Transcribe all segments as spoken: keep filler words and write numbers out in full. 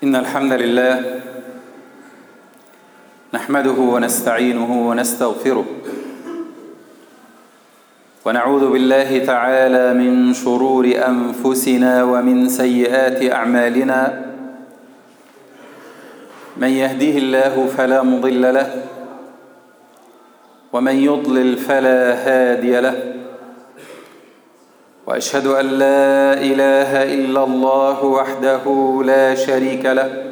إن الحمد لله نحمده ونستعينه ونستغفره ونعوذ بالله تعالى من شرور أنفسنا ومن سيئات أعمالنا. من يهديه الله فلا مضل له ومن يضلل فلا هادي له، وأشهد أن لا إله إلا الله وحده لا شريك له،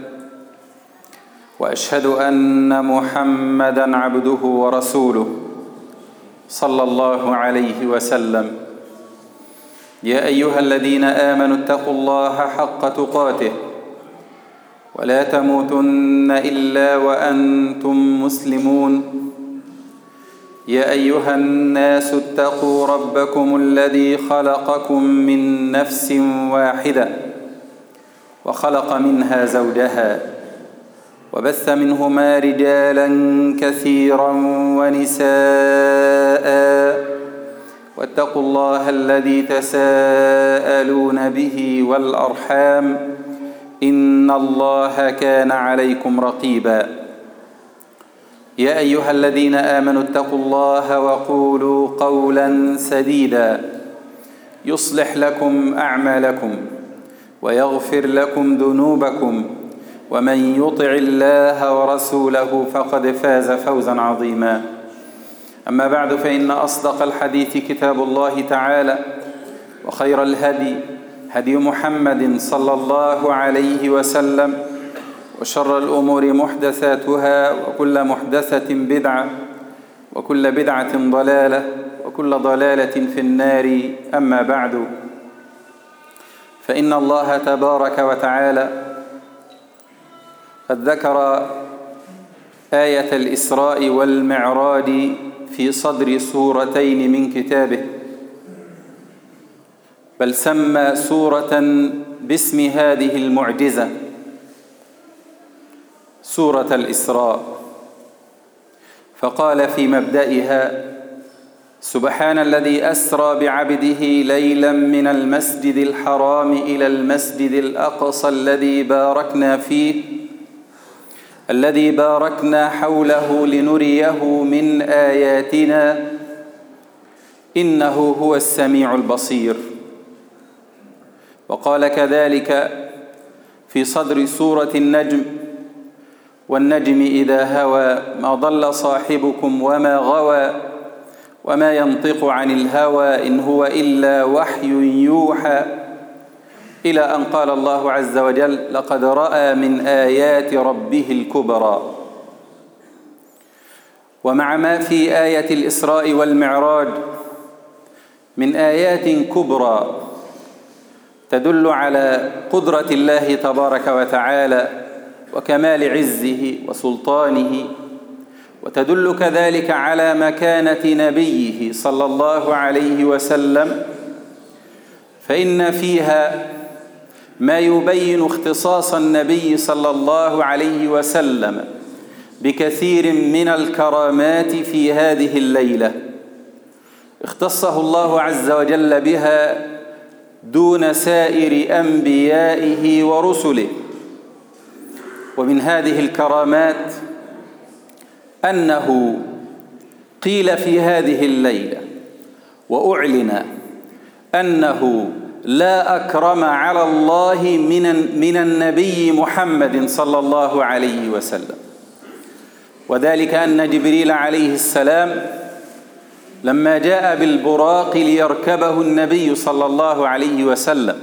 وأشهد أن محمدًا عبده ورسوله صلى الله عليه وسلم. يا أيها الذين آمنوا اتقوا الله حق تقاته ولا تموتن إلا وأنتم مسلمون. يا أيها الناس اتقوا ربكم الذي خلقكم من نفس واحدة وخلق منها زوجها وبث منهما رجالا كثيرا ونساء، واتقوا الله الذي تساءلون به والأرحام إن الله كان عليكم رقيبا. يا أيها الذين آمنوا اتقوا الله وقولوا قولا سديدا يصلح لكم أعمالكم ويغفر لكم ذنوبكم، ومن يطع الله ورسوله فقد فاز فوزا عظيما. أما بعد، فإن أصدق الحديث كتاب الله تعالى، وخير الهدي هدي محمد صلى الله عليه وسلم، وشر الأمور محدثاتها، وكل محدثة بدعة، وكل بدعة ضلالة، وكل ضلالة في النار. أما بعد، فإن الله تبارك وتعالى قد ذكر آية الإسراء والمعراج في صدر سورتين من كتابه، بل سمى سورة باسم هذه المعجزة سورة الإسراء، فقال في مبدئها: سبحان الذي أسرى بعبده ليلا من المسجد الحرام إلى المسجد الأقصى الذي باركنا فيه الذي باركنا حوله لنريه من آياتنا إنه هو السميع البصير. وقال كذلك في صدر سورة النجم: والنجم إذا هوى ما ضل صاحبكم وما غوى وما ينطق عن الهوى إن هو إلا وحي يوحى، إلى أن قال الله عز وجل: لقد رأى من آيات ربه الكبرى. ومع ما في آية الإسراء والمعراج من آيات كبرى تدل على قدرة الله تبارك وتعالى وكمال عزه وسلطانه، وتدل كذلك على مكانة نبيه صلى الله عليه وسلم، فإن فيها ما يبين اختصاص النبي صلى الله عليه وسلم بكثير من الكرامات في هذه الليلة اختصه الله عز وجل بها دون سائر أنبيائه ورسله. ومن هذه الكرامات أنه قيل في هذه الليلة وأعلن أنه لا أكرم على الله من من النبي محمد صلى الله عليه وسلم، وذلك أن جبريل عليه السلام لما جاء بالبراق ليركبه النبي صلى الله عليه وسلم،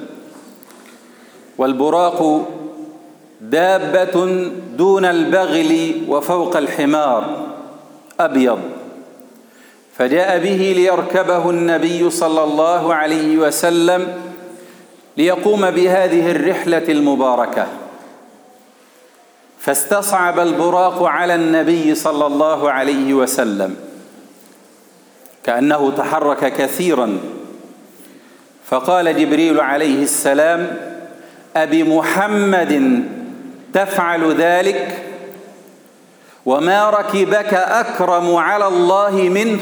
والبراق دابة دون البغل وفوق الحمار أبيض، فجاء به ليركبه النبي صلى الله عليه وسلم ليقوم بهذه الرحلة المباركة، فاستصعب البراق على النبي صلى الله عليه وسلم كأنه تحرك كثيرا، فقال جبريل عليه السلام: أبمحمد تفعل ذلك وما ركبك أكرم على الله منه؟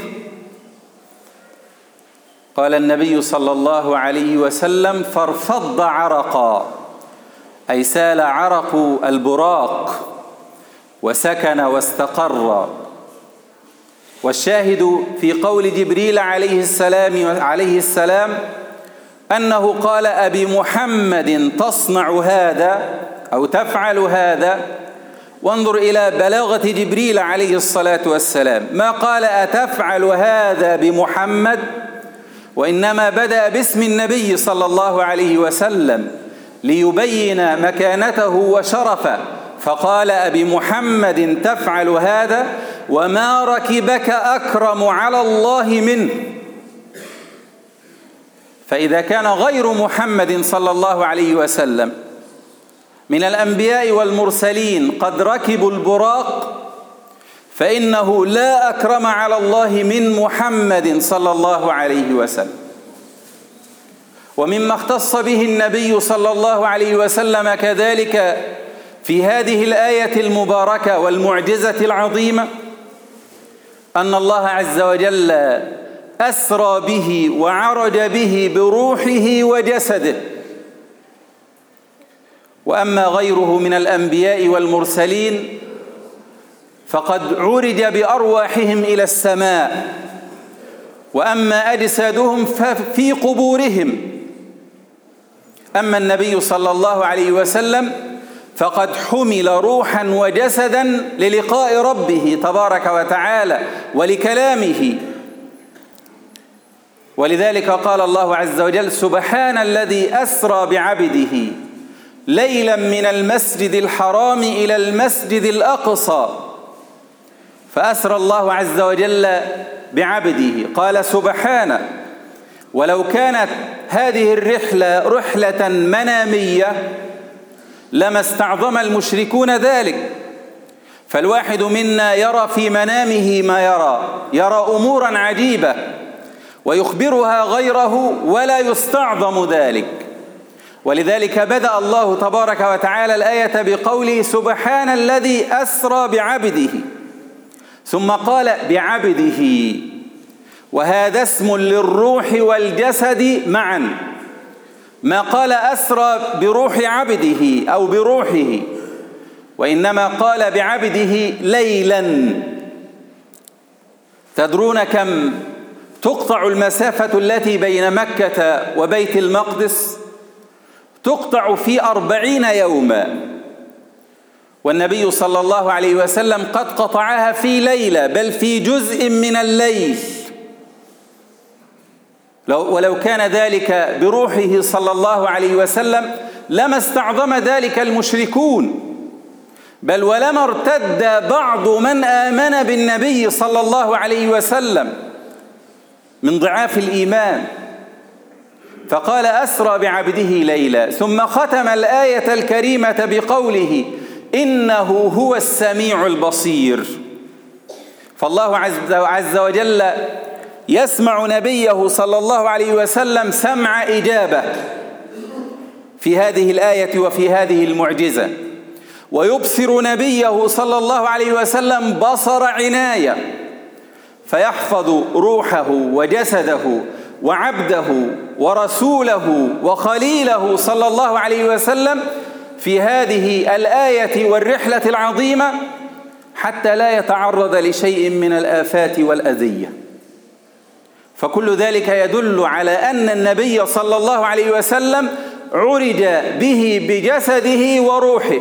قال النبي صلى الله عليه وسلم: فارفض عرقا، أي سال عرق البراق وسكن واستقر. والشاهد في قول جبريل عليه السلام عليه السلام أنه قال: أبي محمد تصنع هذا أو تفعل هذا. وانظر إلى بلاغة جبريل عليه الصلاة والسلام، ما قال أتفعل هذا بمحمد، وإنما بدأ باسم النبي صلى الله عليه وسلم ليبين مكانته وشرفه، فقال: أبي محمد تفعل هذا، وما ركبك أكرم على الله منه. فإذا كان غير محمد صلى الله عليه وسلم من الأنبياء والمرسلين قد ركبوا البراق، فإنه لا أكرم على الله من محمد صلى الله عليه وسلم. ومما اختص به النبي صلى الله عليه وسلم كذلك في هذه الآية المباركة والمعجزة العظيمة أن الله عز وجل أسرى به وعرج به بروحه وجسده. وأما غيره من الأنبياء والمرسلين فقد عرج بأرواحهم إلى السماء، وأما أجسادهم ففي قبورهم. أما النبي صلى الله عليه وسلم فقد حمل روحا وجسدا للقاء ربه تبارك وتعالى ولكلامه. ولذلك قال الله عز وجل: سبحان الذي أسرى بعبده ليلا من المسجد الحرام إلى المسجد الأقصى. فأسرى الله عز وجل بعبده، قال سبحانه. ولو كانت هذه الرحلة رحلة منامية لما استعظم المشركون ذلك، فالواحد منا يرى في منامه ما يرى، يرى أمورا عجيبة ويخبرها غيره ولا يستعظم ذلك. ولذلك بدأ الله تبارك وتعالى الآية بقوله: سبحان الذي أسرى بعبده، ثم قال بعبده، وهذا اسم للروح والجسد معا. ما قال أسرى بروح عبده أو بروحه، وإنما قال بعبده ليلا. تدرون كم تقطع المسافة التي بين مكة وبيت المقدس؟ تقطع في أربعين يوما، والنبي صلى الله عليه وسلم قد قطعها في ليلة، بل في جزء من الليل. ولو كان ذلك بروحه صلى الله عليه وسلم لما استعظم ذلك المشركون، بل ولما ارتد بعض من آمن بالنبي صلى الله عليه وسلم من ضعاف الإيمان. فقال: أسرى بعبده ليلا، ثم ختم الآية الكريمة بقوله: إنه هو السميع البصير. فالله عز وجل يسمع نبيه صلى الله عليه وسلم سمع إجابة في هذه الآية وفي هذه المعجزة، ويبصر نبيه صلى الله عليه وسلم بصر عناية، فيحفظ روحه وجسده وعبده ورسوله وخليله صلى الله عليه وسلم في هذه الآية والرحلة العظيمة، حتى لا يتعرض لشيء من الآفات والأذية. فكل ذلك يدل على أن النبي صلى الله عليه وسلم عرج به بجسده وروحه.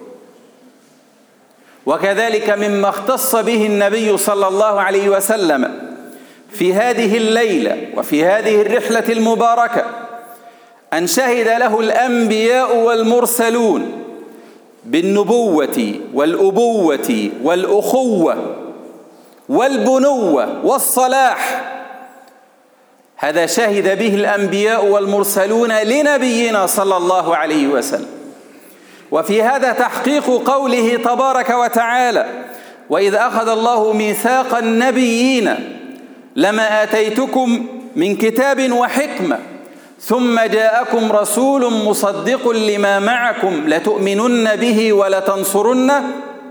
وكذلك مما اختص به النبي صلى الله عليه وسلم في هذه الليلة وفي هذه الرحلة المباركة أن شهد له الأنبياء والمرسلون بالنبوة والأبوة والأخوة والبنوة والصلاح. هذا شهد به الأنبياء والمرسلون لنبينا صلى الله عليه وسلم. وفي هذا تحقيق قوله تبارك وتعالى: وإذ أخذ الله ميثاق النبيين لما آتيتكم من كتاب وحكمة ثم جاءكم رسول مصدق لما معكم لتؤمنن به ولتنصرنه.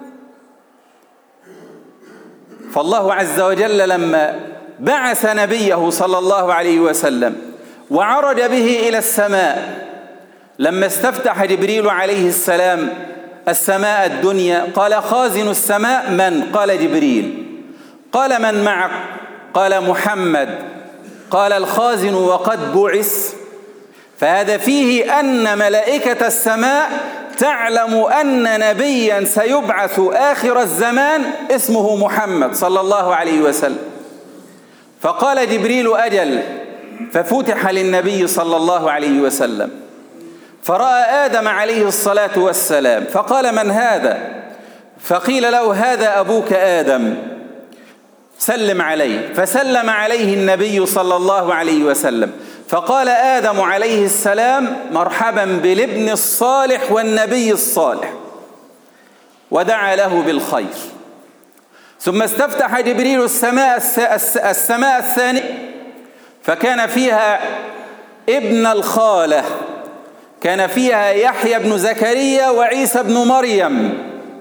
فالله عز وجل لما بعث نبيه صلى الله عليه وسلم وعرج به إلى السماء لما استفتح جبريل عليه السلام السماء الدنيا قال: خازن السماء من؟ قال: جبريل. قال: من معك؟ قال: محمد. قال: الخازن وقد بعث. فهذا فيه أن ملائكة السماء تعلم أن نبيا سيبعث آخر الزمان اسمه محمد صلى الله عليه وسلم. فقال جبريل: أجل. ففتح للنبي صلى الله عليه وسلم، فرأى آدم عليه الصلاة والسلام، فقال: من هذا؟ فقيل له: هذا أبوك آدم، سلم عليه. فسلم عليه النبي صلى الله عليه وسلم، فقال آدم عليه السلام: مرحبا بالابن الصالح والنبي الصالح، ودعا له بالخير. ثم استفتح جبريل السماء السماء الثانية، فكان فيها ابن الخالة، كان فيها يحيى بن زكريا وعيسى بن مريم.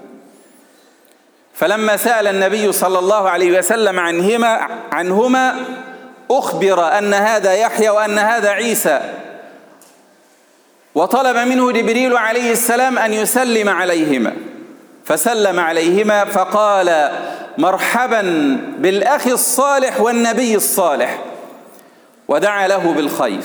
فلما سأل النبي صلى الله عليه وسلم عنهما عنهما أخبر أن هذا يحيى وأن هذا عيسى، وطلب منه جبريل عليه السلام أن يسلم عليهما، فسلم عليهما فقال: مرحبا بالأخ الصالح والنبي الصالح، ودعا له بالخير.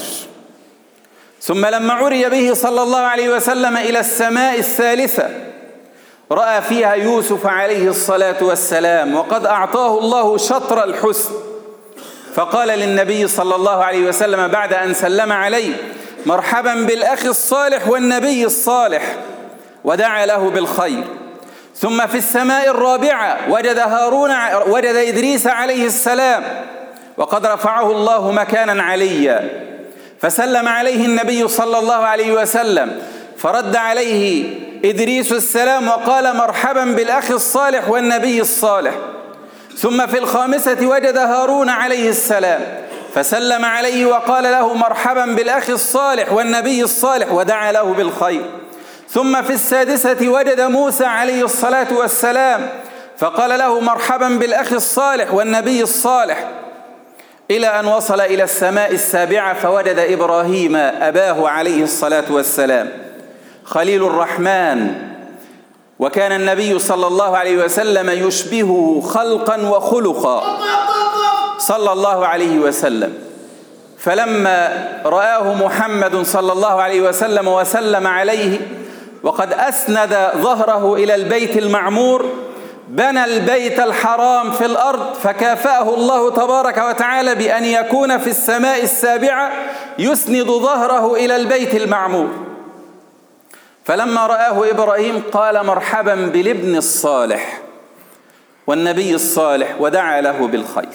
ثم لما عري به صلى الله عليه وسلم إلى السماء الثالثة رأى فيها يوسف عليه الصلاة والسلام، وقد أعطاه الله شطر الحسن، فقال للنبي صلى الله عليه وسلم بعد أن سلم عليه: مرحبا بالأخ الصالح والنبي الصالح، ودعا له بالخير. ثم في السماء الرابعة وجد هارون وجد إدريس عليه السلام، وقد رفعه الله مكانا عليا، فسلم عليه النبي صلى الله عليه وسلم، فرد عليه إدريس السلام وقال: مرحبا بالأخ الصالح والنبي الصالح. ثم في الخامسة وجد هارون عليه السلام، فسلم عليه وقال له: مرحبا بالأخ الصالح والنبي الصالح، ودعا له بالخير. ثم في السادسة وجد موسى عليه الصلاة والسلام، فقال له: مرحبا بالأخ الصالح والنبي الصالح، إلى أن وصل إلى السماء السابعة فوجد إبراهيم أباه عليه الصلاة والسلام خليل الرحمن، وكان النبي صلى الله عليه وسلم يشبهه خلقا وخلقا صلى الله عليه وسلم. فلما رآه محمد صلى الله عليه وسلم وسلم عليه وقد أسند ظهره إلى البيت المعمور، بنى البيت الحرام في الأرض، فكافأه الله تبارك وتعالى بأن يكون في السماء السابعة يسند ظهره إلى البيت المعمور. فلما رآه إبراهيم قال: مرحبا بالابن الصالح والنبي الصالح، ودعا له بالخير.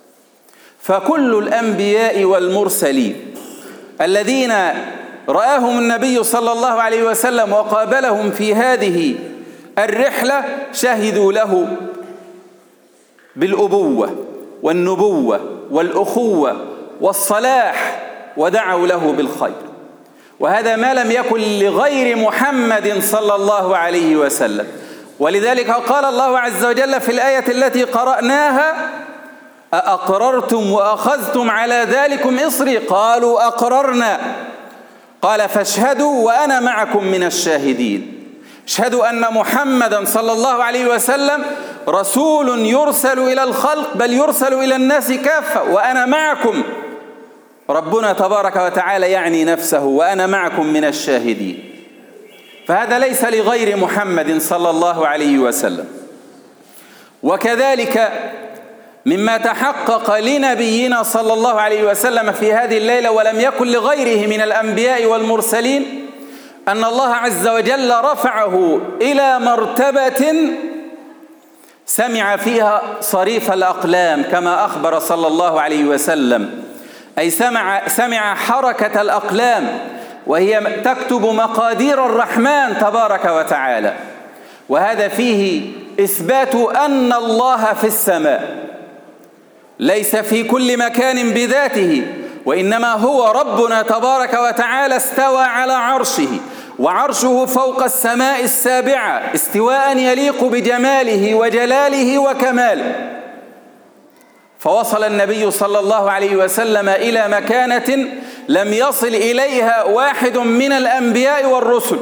فكل الأنبياء والمرسلين الذين رآهم النبي صلى الله عليه وسلم وقابلهم في هذه الرحلة شهدوا له بالأبوة والنبوة والأخوة والصلاح، ودعوا له بالخير. وهذا ما لم يكن لغير محمد صلى الله عليه وسلم. ولذلك قال الله عز وجل في الآية التي قرأناها: أأقررتم وأخذتم على ذلكم إصري؟ قالوا أقررنا. قال: فاشهدوا وأنا معكم من الشاهدين. اشهدوا أن محمدا صلى الله عليه وسلم رسول يرسل إلى الخلق، بل يرسل إلى الناس كافة، وأنا معكم. ربنا تبارك وتعالى يعني نفسه: وأنا معكم من الشاهدين. فهذا ليس لغير محمد صلى الله عليه وسلم. وكذلك مما تحقق لنبينا صلى الله عليه وسلم في هذه الليلة ولم يكن لغيره من الأنبياء والمرسلين، أن الله عز وجل رفعه إلى مرتبة سمع فيها صريف الأقلام كما أخبر صلى الله عليه وسلم، أي سمع, سمع حركة الأقلام وهي تكتب مقادير الرحمن تبارك وتعالى. وهذا فيه إثبات أن الله في السماء، ليس في كل مكان بذاته، وإنما هو ربنا تبارك وتعالى استوى على عرشه، وعرشه فوق السماء السابعة استواء يليق بجماله وجلاله وكماله. فوصل النبي صلى الله عليه وسلم إلى مكانة لم يصل إليها واحد من الأنبياء والرسل،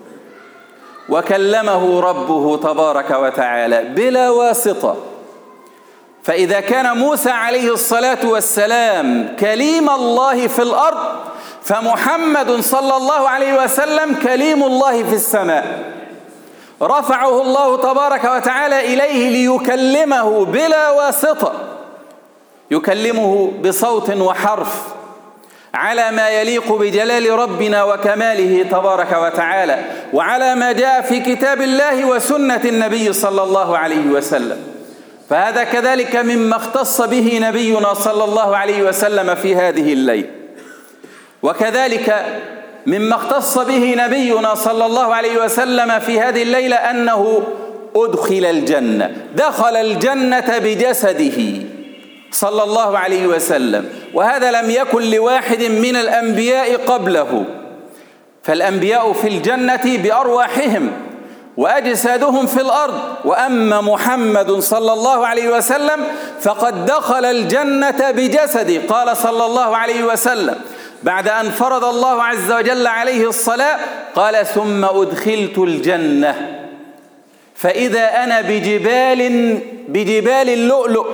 وكلمه ربه تبارك وتعالى بلا واسطة. فإذا كان موسى عليه الصلاة والسلام كليم الله في الأرض، فمحمد صلى الله عليه وسلم كليم الله في السماء، رفعه الله تبارك وتعالى إليه ليكلمه بلا واسطة، يكلمه بصوت وحرف على ما يليق بجلال ربنا وكماله تبارك وتعالى، وعلى ما جاء في كتاب الله وسنة النبي صلى الله عليه وسلم. فهذا كذلك مما اختص به نبينا صلى الله عليه وسلم في هذه الليلة. وكذلك مما اختص به نبينا صلى الله عليه وسلم في هذه الليلة أنه أدخل الجنة، دخل الجنة بجسده صلى الله عليه وسلم، وهذا لم يكن لواحد من الأنبياء قبله. فالأنبياء في الجنة بأرواحهم وأجسادهم في الأرض، وأما محمد صلى الله عليه وسلم فقد دخل الجنة بجسده. قال صلى الله عليه وسلم بعد أن فرض الله عز وجل عليه الصلاة قال: ثم أدخلت الجنة فإذا أنا بجبال بجبال اللؤلؤ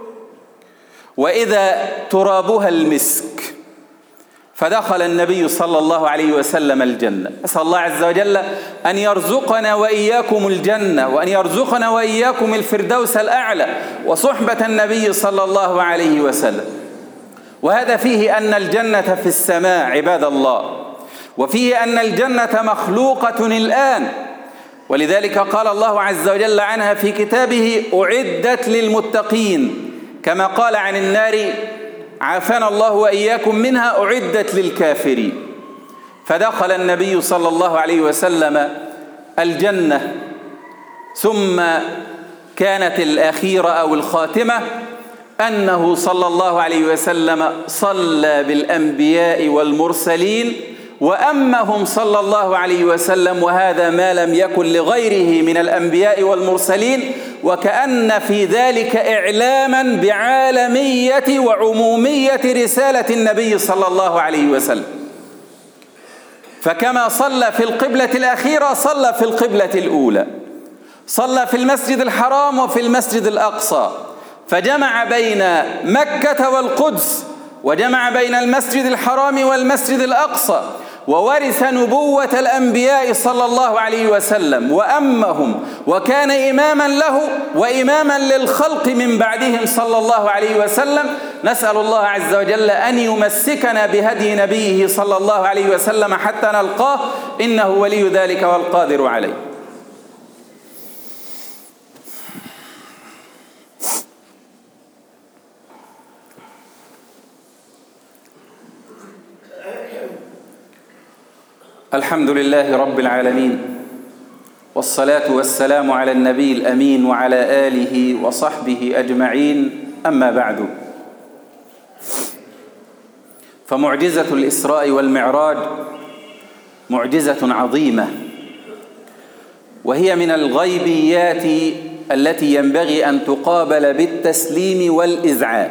وإذا ترابها المسك. فدخل النبي صلى الله عليه وسلم الجنة. أسأل الله عز وجل أن يرزقنا وإياكم الجنة، وأن يرزقنا وإياكم الفردوس الأعلى وصحبة النبي صلى الله عليه وسلم. وهذا فيه أن الجنة في السماء عباد الله، وفيه أن الجنة مخلوقة الآن، ولذلك قال الله عز وجل عنها في كتابه: أعدت للمتقين، كما قال عن النار: عافانا الله وإياكم منها، أعدت للكافرين. فدخل النبي صلى الله عليه وسلم الجنة، ثم كانت الأخيرة أو الخاتمة أنه صلى الله عليه وسلم صلى بالأنبياء والمرسلين وأمهم صلى الله عليه وسلم، وهذا ما لم يكن لغيره من الأنبياء والمرسلين، وكأن في ذلك إعلاما بعالمية وعمومية رسالة النبي صلى الله عليه وسلم. فكما صلى في القبلة الأخيرة صلى في القبلة الأولى، صلى في المسجد الحرام وفي المسجد الأقصى، فجمع بين مكة والقدس، وجمع بين المسجد الحرام والمسجد الأقصى، وورث نبوة الأنبياء صلى الله عليه وسلم وأمهم، وكان إماما له وإماما للخلق من بعدهم صلى الله عليه وسلم. نسأل الله عز وجل أن يمسكنا بهدي نبيه صلى الله عليه وسلم حتى نلقاه، إنه ولي ذلك والقادر عليه. الحمد لله رب العالمين، والصلاة والسلام على النبي الأمين وعلى آله وصحبه أجمعين، أما بعد. فمعجزة الإسراء والمعراج معجزة عظيمة، وهي من الغيبيات التي ينبغي أن تقابل بالتسليم والإذعان.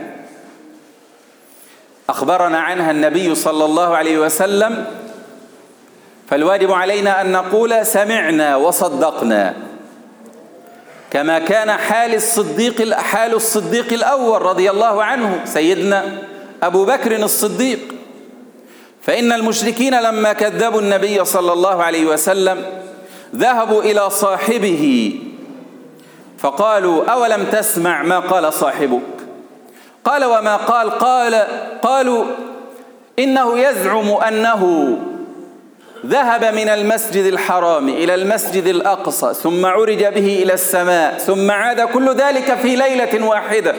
أخبرنا عنها النبي صلى الله عليه وسلم، فالواجب علينا أن نقول سمعنا وصدقنا، كما كان حال الصديق حال الصديق الأول رضي الله عنه سيدنا أبو بكر الصديق. فإن المشركين لما كذبوا النبي صلى الله عليه وسلم ذهبوا إلى صاحبه فقالوا: أولم تسمع ما قال صاحبك؟ قال: وما قال؟ قال قالوا: إنه يزعم أنه ذهب من المسجد الحرام إلى المسجد الأقصى، ثم عرج به إلى السماء، ثم عاد كل ذلك في ليلة واحدة.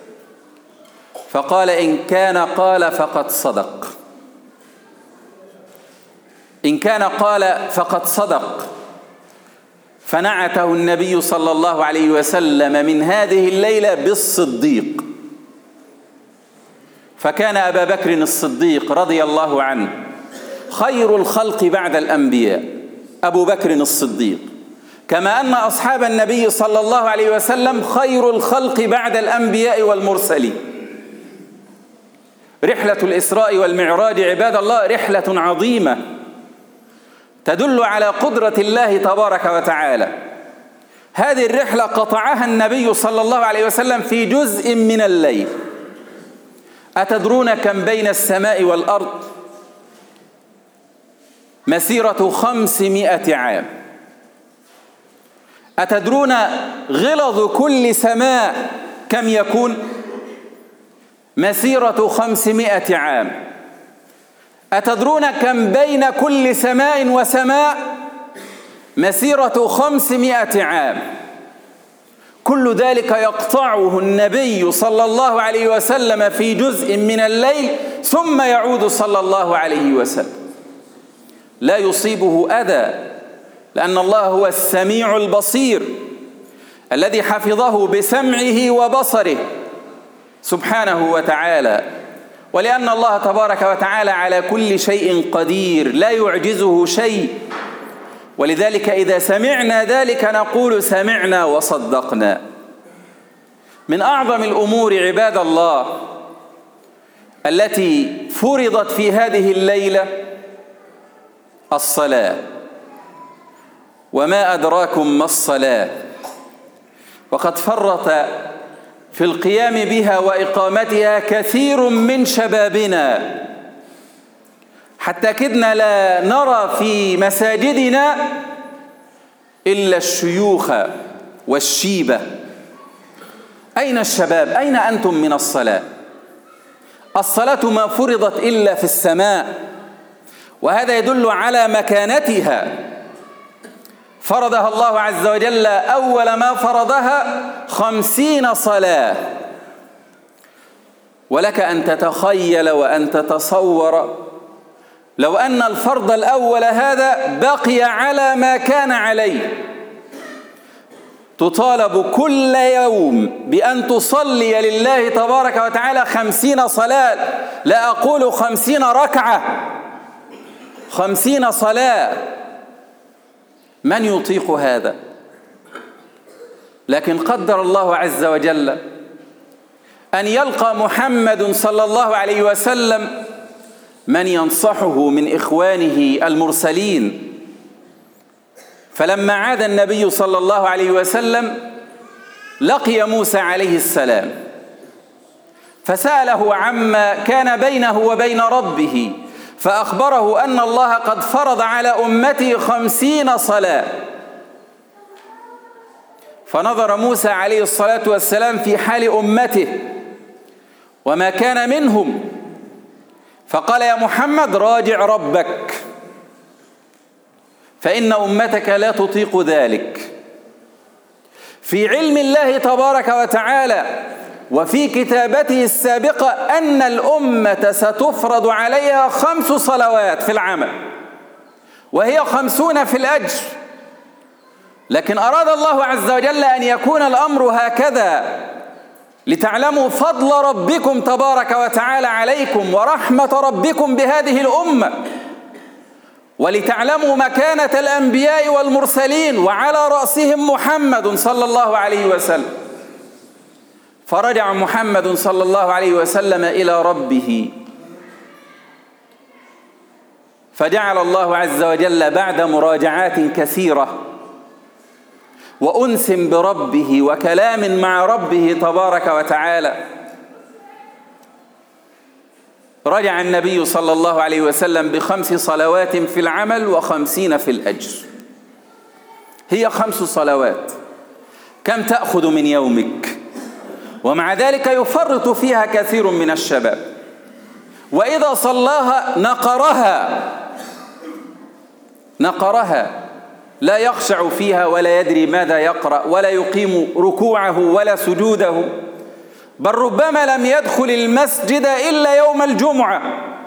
فقال: إن كان قال فقد صدق، إن كان قال فقد صدق. فنعته النبي صلى الله عليه وسلم من هذه الليلة بالصديق. فكان أبا بكر الصديق رضي الله عنه خير الخلق بعد الأنبياء، أبو بكر الصديق، كما أن أصحاب النبي صلى الله عليه وسلم خير الخلق بعد الأنبياء والمرسلين. رحلة الإسراء والمعراج عباد الله رحلة عظيمة تدل على قدرة الله تبارك وتعالى. هذه الرحلة قطعها النبي صلى الله عليه وسلم في جزء من الليل. أتدرون كم بين السماء والأرض؟ مسيرة خمسمائة عام. أتدرون غلظ كل سماء كم يكون؟ مسيرة خمسمائة عام. أتدرون كم بين كل سماء وسماء؟ مسيرة خمسمائة عام. كل ذلك يقطعه النبي صلى الله عليه وسلم في جزء من الليل ثم يعود صلى الله عليه وسلم. لا يصيبه أذى لأن الله هو السميع البصير الذي حفظه بسمعه وبصره سبحانه وتعالى، ولأن الله تبارك وتعالى على كل شيء قدير لا يعجزه شيء. ولذلك إذا سمعنا ذلك نقول سمعنا وصدقنا. من أعظم الأمور عباد الله التي فرضت في هذه الليلة الصلاة. وما أدراكم ما الصلاة؟ وقد فرط في القيام بها وإقامتها كثير من شبابنا، حتى كدنا لا نرى في مساجدنا إلا الشيوخ والشيبة. أين الشباب؟ أين أنتم من الصلاة؟ الصلاة ما فرضت إلا في السماء، وهذا يدل على مكانتها. فرضها الله عز وجل أول ما فرضها خمسين صلاة. ولك أن تتخيل وأن تتصور لو أن الفرض الأول هذا بقي على ما كان عليه، تطالب كل يوم بأن تصلي لله تبارك وتعالى خمسين صلاة، لا أقول خمسين ركعة، خمسين صلاة. من يطيق هذا؟ لكن قدر الله عز وجل أن يلقى محمد صلى الله عليه وسلم من ينصحه من إخوانه المرسلين. فلما عاد النبي صلى الله عليه وسلم لقي موسى عليه السلام فسأله عما كان بينه وبين ربه، فأخبره أن الله قد فرض على أمته خمسين صلاة. فنظر موسى عليه الصلاة والسلام في حال أمته وما كان منهم، فقال يا محمد راجع ربك فإن أمتك لا تطيق ذلك. في علم الله تبارك وتعالى وفي كتابته السابقة أن الأمة ستفرض عليها خمس صلوات في العمل، وهي خمسون في الأجر. لكن أراد الله عز وجل أن يكون الأمر هكذا لتعلموا فضل ربكم تبارك وتعالى عليكم ورحمة ربكم بهذه الأمة، ولتعلموا مكانة الأنبياء والمرسلين وعلى رأسهم محمد صلى الله عليه وسلم. فرجع محمد صلى الله عليه وسلم إلى ربه، فجعل الله عز وجل بعد مراجعات كثيرة وأنس بربه وكلام مع ربه تبارك وتعالى، رجع النبي صلى الله عليه وسلم بخمس صلوات في العمل وخمسين في الأجر. هي خمس صلوات، كم تأخذ من يومك؟ ومع ذلك يفرط فيها كثير من الشباب، وإذا صلاها نقرها نقرها لا يخشع فيها ولا يدري ماذا يقرأ ولا يقيم ركوعه ولا سجوده، بل ربما لم يدخل المسجد إلا يوم الجمعة.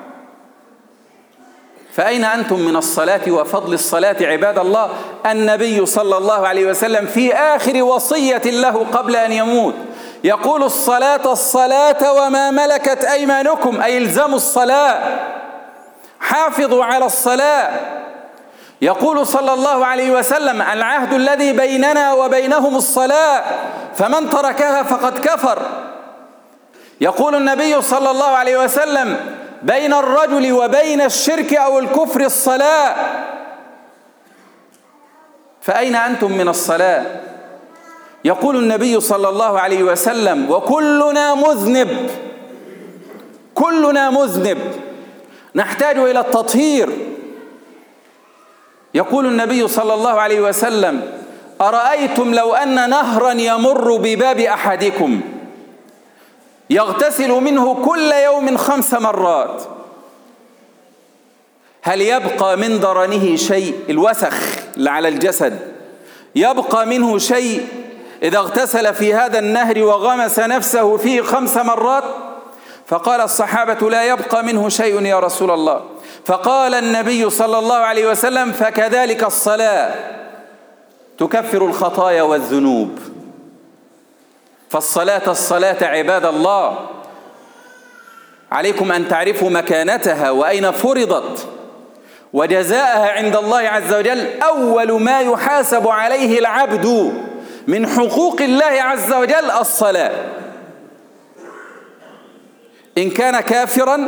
فأين أنتم من الصلاة وفضل الصلاة عباد الله؟ النبي صلى الله عليه وسلم في آخر وصية له قبل أن يموت يقول الصلاة الصلاة وما ملكت أيمانكم، أي الزموا الصلاة، حافظوا على الصلاة. يقول صلى الله عليه وسلم العهد الذي بيننا وبينهم الصلاة، فمن تركها فقد كفر. يقول النبي صلى الله عليه وسلم: بين الرجل وبين الشرك أو الكفر الصلاة، فأين أنتم من الصلاة؟ يقول النبي صلى الله عليه وسلم: وكلنا مذنب، كلنا مذنب نحتاج إلى التطهير. يقول النبي صلى الله عليه وسلم: أرأيتم لو أن نهرا يمر بباب أحدكم يغتسل منه كل يوم خمس مرات، هل يبقى من درنه شيء؟ الوسخ اللي على الجسد يبقى منه شيء إذا اغتسل في هذا النهر وغمس نفسه فيه خمس مرات؟ فقال الصحابة: لا يبقى منه شيء يا رسول الله. فقال النبي صلى الله عليه وسلم: فكذلك الصلاة تكفر الخطايا والذنوب. فالصلاة الصلاة عباد الله عليكم أن تعرفوا مكانتها وأين فرضت وجزاءها عند الله عز وجل. أول ما يحاسب عليه العبد من حقوق الله عز وجل الصلاة. إن كان كافرا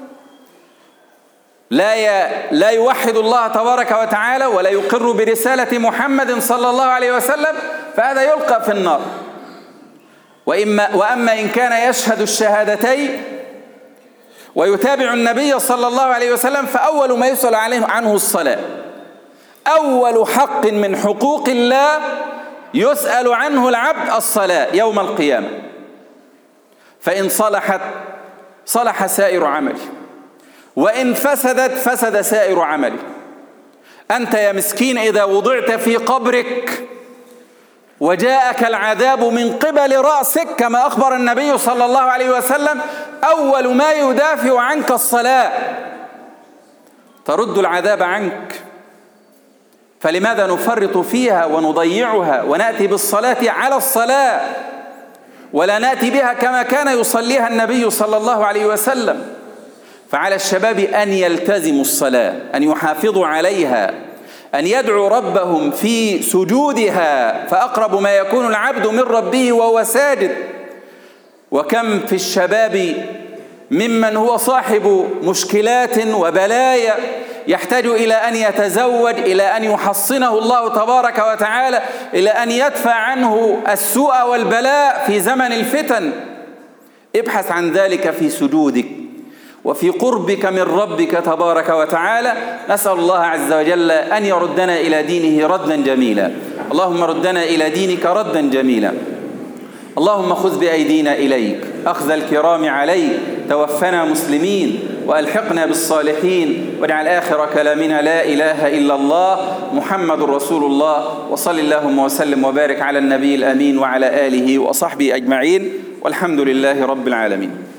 لا لا يوحد الله تبارك وتعالى ولا يقر برسالة محمد صلى الله عليه وسلم فهذا يلقى في النار. وإما وأما إن كان يشهد الشهادتين ويتابع النبي صلى الله عليه وسلم فأول ما يسأل عليه عنه الصلاة. أول حق من حقوق الله يسأل عنه العبد الصلاة يوم القيامة، فإن صلحت صلح سائر عمله، وإن فسدت فسد سائر عمله. أنت يا مسكين إذا وضعت في قبرك وجاءك العذاب من قبل رأسك كما أخبر النبي صلى الله عليه وسلم، أول ما يدافع عنك الصلاة، ترد العذاب عنك. فلماذا نفرط فيها ونضيعها ونأتي بالصلاة على الصلاة ولا نأتي بها كما كان يصليها النبي صلى الله عليه وسلم؟ فعلى الشباب أن يلتزموا الصلاة، أن يحافظوا عليها، أن يدعوا ربهم في سجودها، فأقرب ما يكون العبد من ربه وهو ساجد. وكم في الشباب ممن هو صاحب مشكلات وبلايا يحتاج إلى أن يتزوج، إلى أن يحصنه الله تبارك وتعالى، إلى أن يدفع عنه السوء والبلاء في زمن الفتن. ابحث عن ذلك في سجودك وفي قربك من ربك تبارك وتعالى. نسأل الله عز وجل أن يردنا إلى دينه ردا جميلا. اللهم ردنا إلى دينك ردا جميلا. اللهم خذ بأيدينا إليك أخذ الكرام عليك، توفنا مسلمين وألحقنا بالصالحين، واجعل آخر كلامنا لا إله إلا الله محمد رسول الله. وصل اللهم وسلم وبارك على النبي الأمين وعلى آله وصحبه أجمعين، والحمد لله رب العالمين.